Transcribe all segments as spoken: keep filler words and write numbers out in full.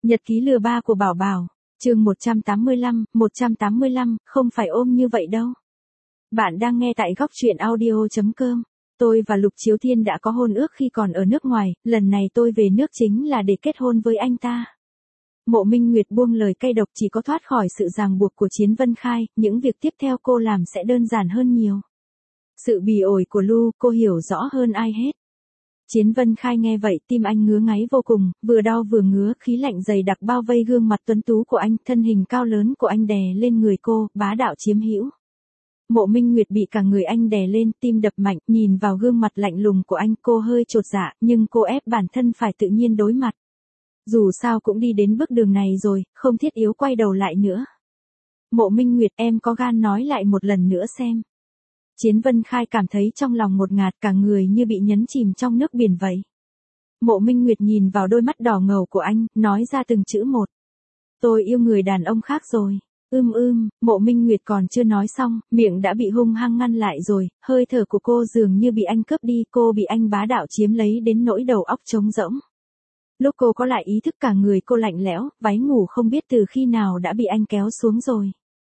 Nhật ký lừa ba của Bảo Bảo, chương một trăm tám mươi lăm, một trăm tám mươi lăm, không phải ôm như vậy đâu. Bạn đang nghe tại góc truyện audio chấm com. Tôi và Lục Chiếu Thiên đã có hôn ước khi còn ở nước ngoài, lần này tôi về nước chính là để kết hôn với anh ta. Mộ Minh Nguyệt buông lời cay độc, chỉ có thoát khỏi sự ràng buộc của Chiến Vân Khai, những việc tiếp theo cô làm sẽ đơn giản hơn nhiều. Sự bỉ ổi của Lu, cô hiểu rõ hơn ai hết. Chiến Vân Khai nghe vậy, tim anh ngứa ngáy vô cùng, vừa đau vừa ngứa, khí lạnh dày đặc bao vây gương mặt tuấn tú của anh, thân hình cao lớn của anh đè lên người cô, bá đạo chiếm hữu. Mộ Minh Nguyệt bị cả người anh đè lên, tim đập mạnh, nhìn vào gương mặt lạnh lùng của anh, cô hơi chột dạ, nhưng cô ép bản thân phải tự nhiên đối mặt. Dù sao cũng đi đến bước đường này rồi, không thiết yếu quay đầu lại nữa. Mộ Minh Nguyệt, em có gan nói lại một lần nữa xem. Chiến Vân Khai cảm thấy trong lòng ngột ngạt, cả người như bị nhấn chìm trong nước biển vậy. Mộ Minh Nguyệt nhìn vào đôi mắt đỏ ngầu của anh, nói ra từng chữ một. Tôi yêu người đàn ông khác rồi. Ưm ưm, Mộ Minh Nguyệt còn chưa nói xong, miệng đã bị hung hăng ngăn lại rồi, hơi thở của cô dường như bị anh cướp đi, cô bị anh bá đạo chiếm lấy đến nỗi đầu óc trống rỗng. Lúc cô có lại ý thức, cả người cô lạnh lẽo, váy ngủ không biết từ khi nào đã bị anh kéo xuống rồi.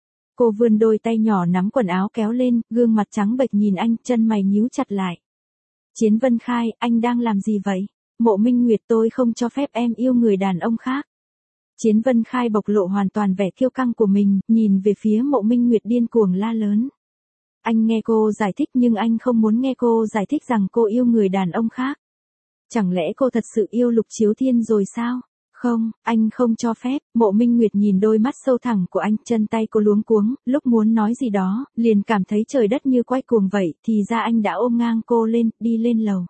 Cô vươn đôi tay nhỏ nắm quần áo kéo lên, gương mặt trắng bệch nhìn anh, chân mày nhíu chặt lại. Chiến Vân Khai, anh đang làm gì vậy? Mộ Minh Nguyệt, tôi không cho phép em yêu người đàn ông khác. Chiến Vân Khai bộc lộ hoàn toàn vẻ kiêu căng của mình, nhìn về phía Mộ Minh Nguyệt điên cuồng la lớn. Anh nghe cô giải thích nhưng anh không muốn nghe cô giải thích rằng cô yêu người đàn ông khác. Chẳng lẽ cô thật sự yêu Lục Chiếu Thiên rồi sao? Không, anh không cho phép. Mộ Minh Nguyệt nhìn đôi mắt sâu thẳm của anh, chân tay cô luống cuống, lúc muốn nói gì đó, liền cảm thấy trời đất như quay cuồng vậy, thì ra anh đã ôm ngang cô lên, đi lên lầu.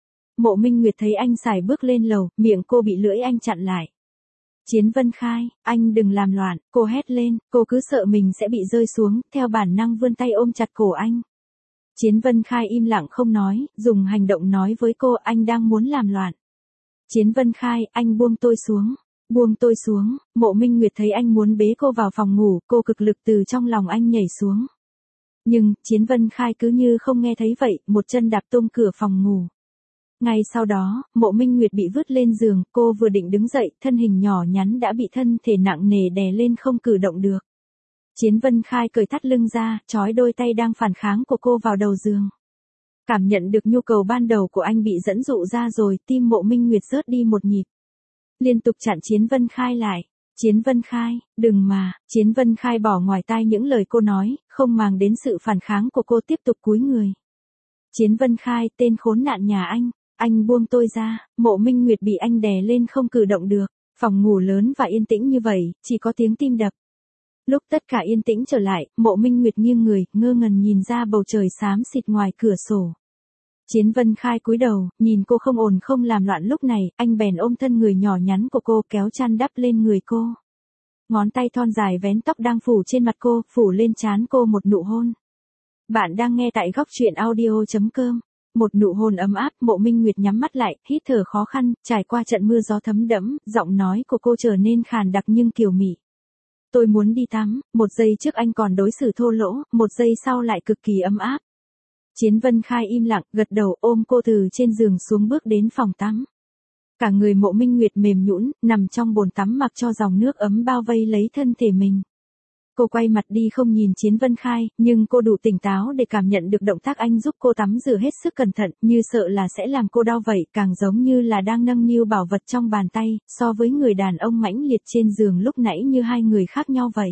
Mộ Minh Nguyệt thấy anh xài bước lên lầu, miệng cô bị lưỡi anh chặn lại. Chiến Vân Khai, anh đừng làm loạn, cô hét lên, cô cứ sợ mình sẽ bị rơi xuống, theo bản năng vươn tay ôm chặt cổ anh. Chiến Vân Khai im lặng không nói, dùng hành động nói với cô, anh đang muốn làm loạn. Chiến Vân Khai, anh buông tôi xuống, buông tôi xuống. Mộ Minh Nguyệt thấy anh muốn bế cô vào phòng ngủ, cô cực lực từ trong lòng anh nhảy xuống. Nhưng, Chiến Vân Khai cứ như không nghe thấy vậy, một chân đạp tung cửa phòng ngủ. Ngay sau đó, Mộ Minh Nguyệt bị vứt lên giường, cô vừa định đứng dậy, thân hình nhỏ nhắn đã bị thân thể nặng nề đè lên không cử động được. Chiến Vân Khai cởi thắt lưng ra, trói đôi tay đang phản kháng của cô vào đầu giường. Cảm nhận được nhu cầu ban đầu của anh bị dẫn dụ ra rồi, tim Mộ Minh Nguyệt rớt đi một nhịp. Liên tục chặn Chiến Vân Khai lại. Chiến Vân Khai, đừng mà. Chiến Vân Khai bỏ ngoài tai những lời cô nói, không màng đến sự phản kháng của cô, tiếp tục cúi người. Chiến Vân Khai, tên khốn nạn nhà anh, anh buông tôi ra. Mộ Minh Nguyệt bị anh đè lên không cử động được. Phòng ngủ lớn và yên tĩnh như vậy, chỉ có tiếng tim đập. Lúc tất cả yên tĩnh trở lại, Mộ Minh Nguyệt nghiêng người, ngơ ngẩn nhìn ra bầu trời xám xịt ngoài cửa sổ. Chiến Vân Khai cúi đầu, nhìn cô không ổn không làm loạn, lúc này, anh bèn ôm thân người nhỏ nhắn của cô, kéo chăn đắp lên người cô. Ngón tay thon dài vén tóc đang phủ trên mặt cô, phủ lên trán cô một nụ hôn. Bạn đang nghe tại góc truyện audio chấm com. Một nụ hôn ấm áp, Mộ Minh Nguyệt nhắm mắt lại, hít thở khó khăn, trải qua trận mưa gió thấm đẫm, giọng nói của cô trở nên khàn đặc nhưng kiều mị. Tôi muốn đi tắm, một giây trước anh còn đối xử thô lỗ, một giây sau lại cực kỳ ấm áp. Chiến Vân Khai im lặng, gật đầu, ôm cô từ trên giường xuống bước đến phòng tắm. Cả người Mộ Minh Nguyệt mềm nhũn, nằm trong bồn tắm mặc cho dòng nước ấm bao vây lấy thân thể mình. Cô quay mặt đi không nhìn Chiến Vân Khai, nhưng cô đủ tỉnh táo để cảm nhận được động tác anh giúp cô tắm rửa hết sức cẩn thận, như sợ là sẽ làm cô đau vậy, càng giống như là đang nâng niu bảo vật trong bàn tay, so với người đàn ông mãnh liệt trên giường lúc nãy như hai người khác nhau vậy.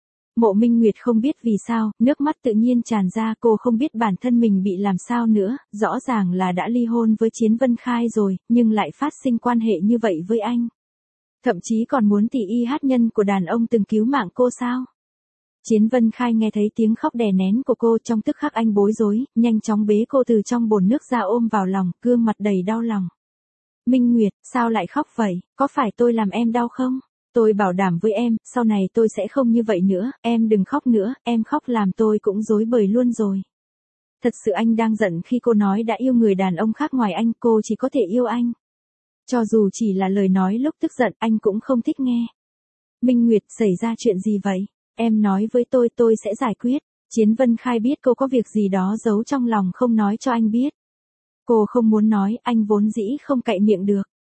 Mộ Minh Nguyệt không biết vì sao, nước mắt tự nhiên tràn ra, cô không biết bản thân mình bị làm sao nữa, rõ ràng là đã ly hôn với Chiến Vân Khai rồi, nhưng lại phát sinh quan hệ như vậy với anh. Thậm chí còn muốn tỷ y hát nhân của đàn ông từng cứu mạng cô sao? Chiến Vân Khai nghe thấy tiếng khóc đè nén của cô, trong tức khắc anh bối rối, nhanh chóng bế cô từ trong bồn nước ra ôm vào lòng, gương mặt đầy đau lòng. Minh Nguyệt, sao lại khóc vậy, có phải tôi làm em đau không? Tôi bảo đảm với em, sau này tôi sẽ không như vậy nữa, em đừng khóc nữa, em khóc làm tôi cũng rối bời luôn rồi. Thật sự anh đang giận khi cô nói đã yêu người đàn ông khác ngoài anh, cô chỉ có thể yêu anh. Cho dù chỉ là lời nói lúc tức giận, anh cũng không thích nghe. Minh Nguyệt, xảy ra chuyện gì vậy? Em nói với tôi, tôi sẽ giải quyết. Chiến Vân Khai biết cô có việc gì đó giấu trong lòng không nói cho anh biết. Cô không muốn nói, anh vốn dĩ không cậy miệng được.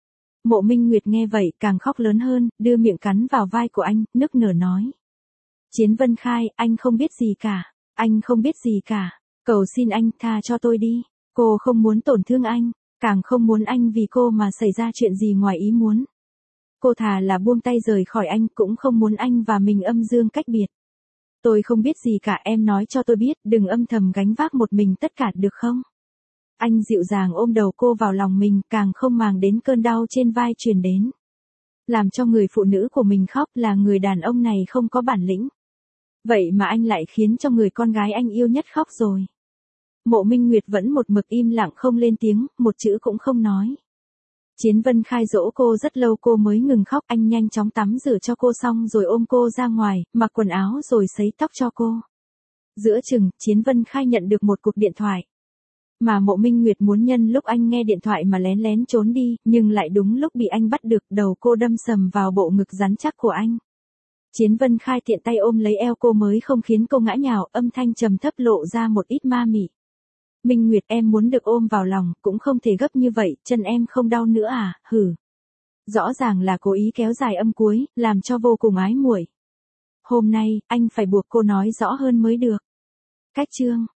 Mộ Minh Nguyệt nghe vậy càng khóc lớn hơn, đưa miệng cắn vào vai của anh, nức nở nói. Chiến Vân Khai, anh không biết gì cả. Anh không biết gì cả. Cầu xin anh, tha cho tôi đi. Cô không muốn tổn thương anh, càng không muốn anh vì cô mà xảy ra chuyện gì ngoài ý muốn. Cô thà là buông tay rời khỏi anh, cũng không muốn anh và mình âm dương cách biệt. Tôi không biết gì cả, em nói cho tôi biết, đừng âm thầm gánh vác một mình tất cả được không? Anh dịu dàng ôm đầu cô vào lòng mình, càng không màng đến cơn đau trên vai truyền đến. Làm cho người phụ nữ của mình khóc là người đàn ông này không có bản lĩnh. Vậy mà anh lại khiến cho người con gái anh yêu nhất khóc rồi. Mộ Minh Nguyệt vẫn một mực im lặng không lên tiếng, một chữ cũng không nói. Chiến Vân Khai dỗ cô rất lâu cô mới ngừng khóc, anh nhanh chóng tắm rửa cho cô xong rồi ôm cô ra ngoài, mặc quần áo rồi sấy tóc cho cô. Giữa chừng, Chiến Vân Khai nhận được một cuộc điện thoại. Mà Mộ Minh Nguyệt muốn nhân lúc anh nghe điện thoại mà lén lén trốn đi, nhưng lại đúng lúc bị anh bắt được, đầu cô đâm sầm vào bộ ngực rắn chắc của anh. Chiến Vân Khai tiện tay ôm lấy eo cô mới không khiến cô ngã nhào, âm thanh trầm thấp lộ ra một ít ma mị. Minh Nguyệt, em muốn được ôm vào lòng, cũng không thể gấp như vậy, chân em không đau nữa à, hử. Rõ ràng là cố ý kéo dài âm cuối, làm cho vô cùng ái muội. Hôm nay, anh phải buộc cô nói rõ hơn mới được. Cách chương